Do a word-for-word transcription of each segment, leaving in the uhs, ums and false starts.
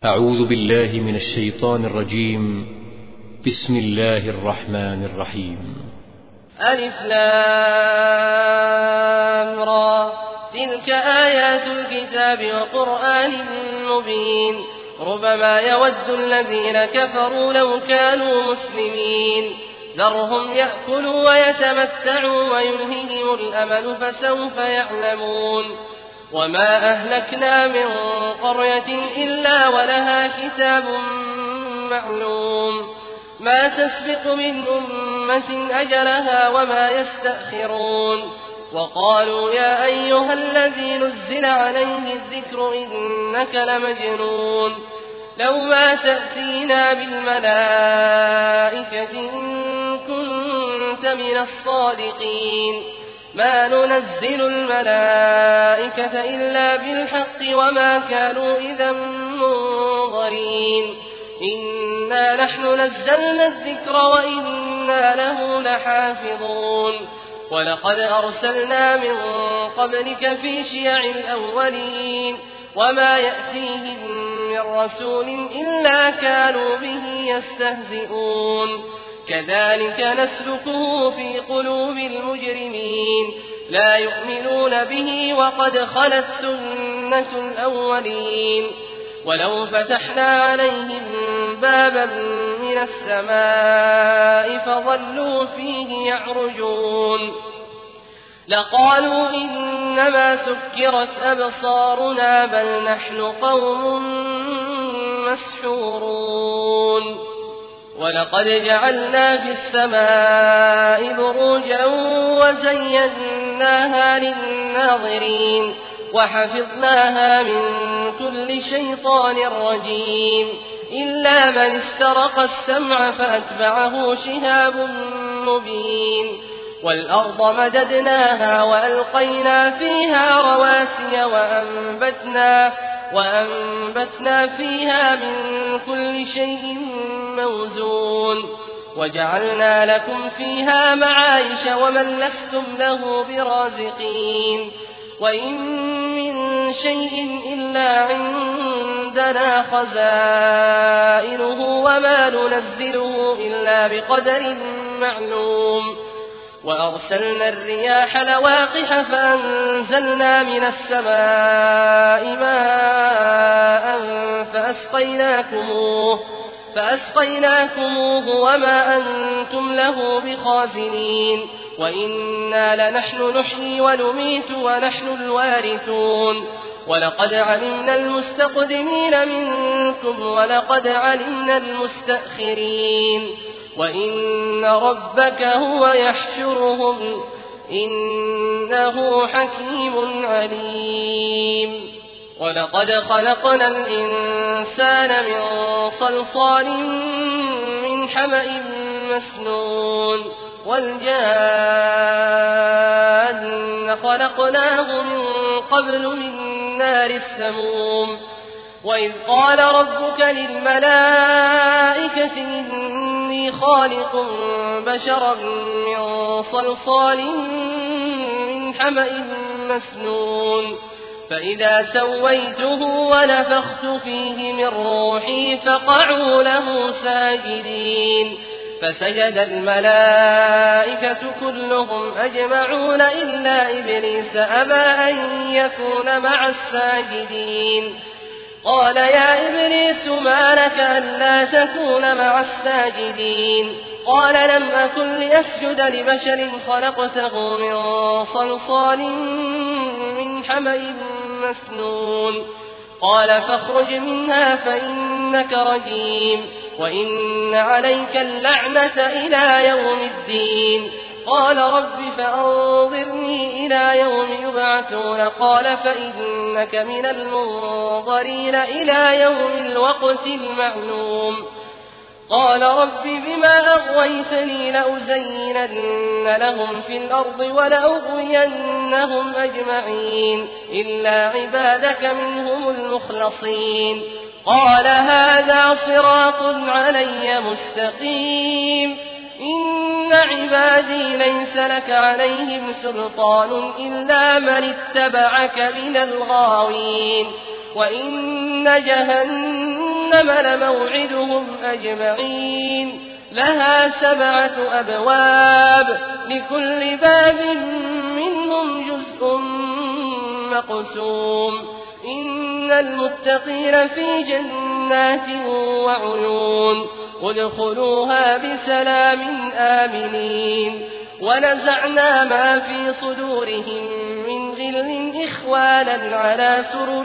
أعوذ بالله من الشيطان الرجيم. بسم الله الرحمن الرحيم. ألف لام را، تلك آيات الكتاب وقرآن مبين. ربما يود الذين كفروا لو كانوا مسلمين، ذرهم يأكلوا ويتمتعوا ويلههم الأمل فسوف يعلمون. وما أهلكنا من قرية إلا ولها كتاب معلوم، ما تسبق من أمة أجلها وما يستأخرون. وقالوا يا أيها الذي نزل عليه الذكر إنك لمجنون، لو ما تأتينا بالملائكة إن كنت من الصادقين. ما ننزل الملائكة إلا بالحق وما كانوا إذا منظرين. إنا نحن نزلنا الذكر وإنا له لحافظون. ولقد أرسلنا من قبلك في شيع الأولين، وما يأتيهم من رسول إلا كانوا به يستهزئون. كذلك نسلكه في قلوب المجرمين، لا يؤمنون به وقد خلت سنة الأولين. ولو فتحنا عليهم بابا من السماء فظلوا فيه يعرجون لقالوا إنما سكرت أبصارنا بل نحن قوم مسحورون. ولقد جعلنا في السماء بروجا وزيناها للناظرين وحفظناها من كل شيطان رجيم، إلا من استرق السمع فأتبعه شهاب مبين. والأرض مددناها وألقينا فيها رواسي وأنبتنا, وأنبتنا فيها من كل شيء موزون. وجعلنا لكم فيها معايش ومن لستم له برازقين. وإن من شيء إلا عندنا خزائنه وما ننزله إلا بقدر معلوم. وأرسلنا الرياح لواقح فأنزلنا من السماء ماء فأسقيناكموه, فأسقيناكموه وما أنتم له بخازنين. وإنا لنحن نحيي ونميت ونحن الوارثون. ولقد علمنا المستقدمين منكم ولقد علمنا المستأخرين. وإن ربك هو يحشرهم إنه حكيم عليم. ولقد خلقنا الإنسان من صلصال من حمأ مسنون. والجان خلقناه من قبل من نار السموم. وإذ قال ربك للملائكة إني خالق بشرا من صلصال من حمأ مسنون. فإذا سويته ونفخت فيه من روحي فقعوا له ساجدين. فسجد الملائكة كلهم أجمعون إلا إبليس أبى أن يكون مع الساجدين. قال يا إبليس ما لك ألا تكون مع الساجدين؟ قال لم أكن لأسجد لبشر خلقته من صلصال من حمأ مسنون. قال فاخرج منها فإنك رجيم وإن عليك اللعنة إلى يوم الدين. قال رب فأنظرني إلى يوم يبعثون. قال فإنك من المنظرين إلى يوم الوقت المعلوم. قال رب بما أغويتني لأزينن لهم في الأرض ولأغوينهم أجمعين إلا عبادك منهم المخلصين. قال هذا صراط علي مستقيم. إن عبادي ليس لك عليهم سلطان إلا من اتبعك من الغاوين. وإن جهنم جهنم لموعدهم أجمعين لها سبعة أبواب لكل باب منهم جزء مقسوم إن المتقين في جنات وعيون ادخلوها بسلام آمنين ونزعنا ما في صدورهم من غل إخوانا على سرر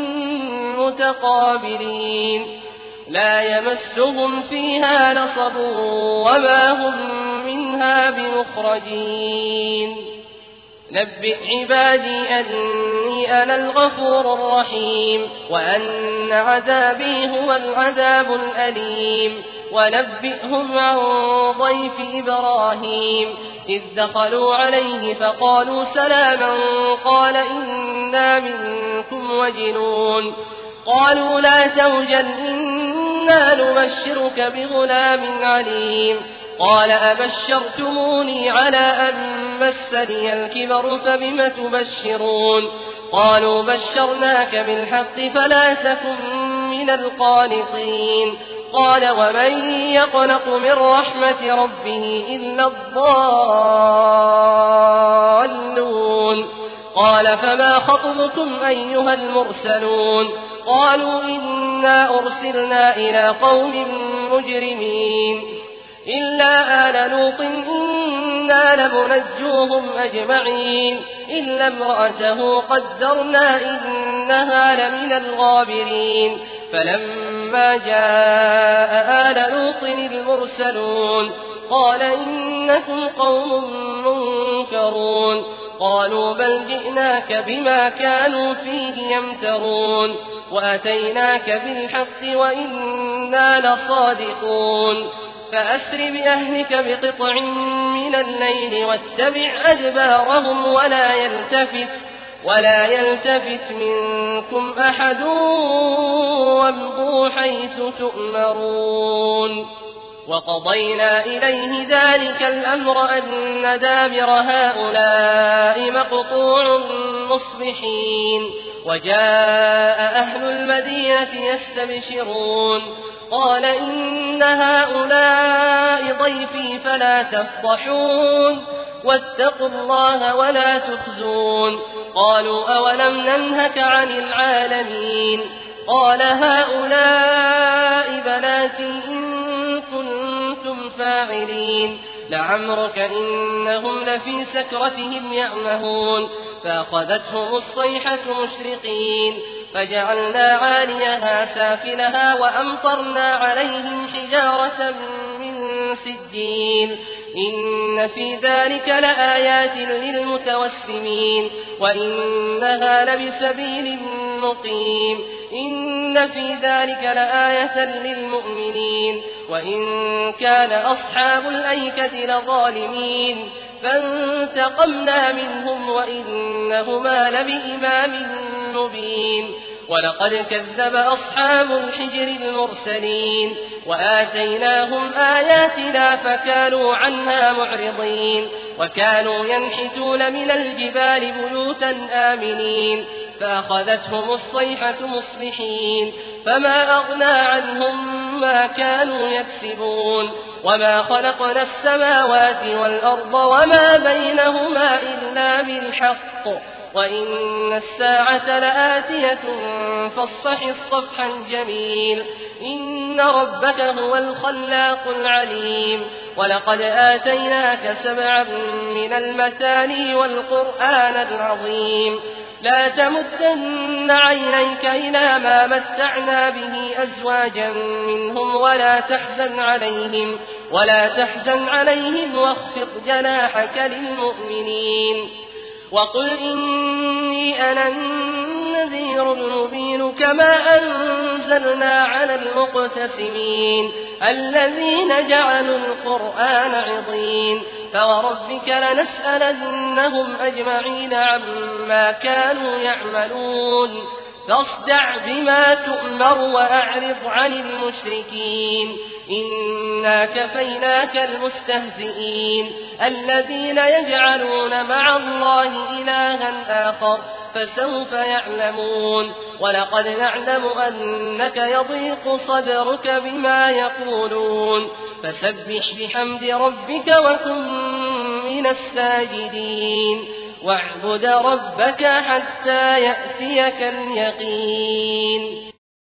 متقابلين لا يمسهم فيها نصب وما هم منها بمخرجين نبئ عبادي أني أنا الغفور الرحيم وأن عذابي هو العذاب الأليم ونبئهم عن ضيف إبراهيم إذ دخلوا عليه فقالوا سلاما قال إنا منكم وجلون قالوا لا توجل إنا نبشرك بغلام عليم قال أبشرتموني على أن مسني الكبر فبم تبشرون قالوا بشرناك بالحق فلا تكن من القانطين قال ومن يقنط من رحمة ربه إلا الضالون قال فما خطبكم أيها المرسلون قالوا إنا أرسلنا إلى قوم مجرمين إلا آل لوط إنا لمنجوهم أجمعين إلا امرأته قدرنا إنها لمن الغابرين فلما جاء آل لوط المرسلون قال إنكم قوم منكرون قالوا بل جئناك بما كانوا فيه يمترون وأتيناك بالحق وإنا لصادقون فأسر بأهلك بقطع من الليل واتبع أدبارهم ولا يلتفت ولا يلتفت منكم أحد وامضوا حيث تؤمرون وقضينا إليه ذلك الأمر أن دابر هؤلاء مقطوع مصبحين وجاء أهل المدينة يستبشرون قال إن هؤلاء ضيفي فلا تفضحون واتقوا الله ولا تخزون قالوا أولم ننهك عن العالمين قال هؤلاء بناتي إن كنتم فاعلين لعمرك إنهم لفي سكرتهم يعمهون فأخذتهم الصيحة مشرقين فجعلنا عاليها سافلها وأمطرنا عليهم حجارة من سجيل إن في ذلك لآيات للمتوسمين وإنها لبسبيل مقيم إن في ذلك لآية للمؤمنين وإن كان أصحاب الأيكة لظالمين فانتقمنا منهم وإنهما لبإمام مبين ولقد كذب أصحاب الحجر المرسلين وآتيناهم آياتنا فكانوا عنها معرضين وكانوا ينحتون من الجبال بيوتا آمنين فأخذتهم الصيحة مصبحين فما أغنى عنهم ما كانوا يكسبون وما خلقنا السماوات والأرض وما بينهما إلا بالحق وإن الساعة لآتية فاصفح الصفح الجميل إن ربك هو الخلاق العليم ولقد آتيناك سبعا من المثاني والقرآن العظيم لا تمدن عينيك إلى ما متعنا به أزواجا منهم ولا تحزن عليهم ولا تحزن عليهم واخفض جناحك للمؤمنين وقل إني أنا النذير المبين كما أنزلنا على المقتسمين الذين جعلوا القرآن عضين فوربك لنسألنهم أجمعين عما كانوا يعملون فاصدع بما تؤمر وأعرض عن المشركين إنا كفيناك المستهزئين الذين يجعلون مع الله إلها آخر فسوف يعلمون ولقد نعلم أنك يضيق صدرك بما يقولون فسبح بحمد ربك وكن من الساجدين واعبد ربك حتى يأتيك اليقين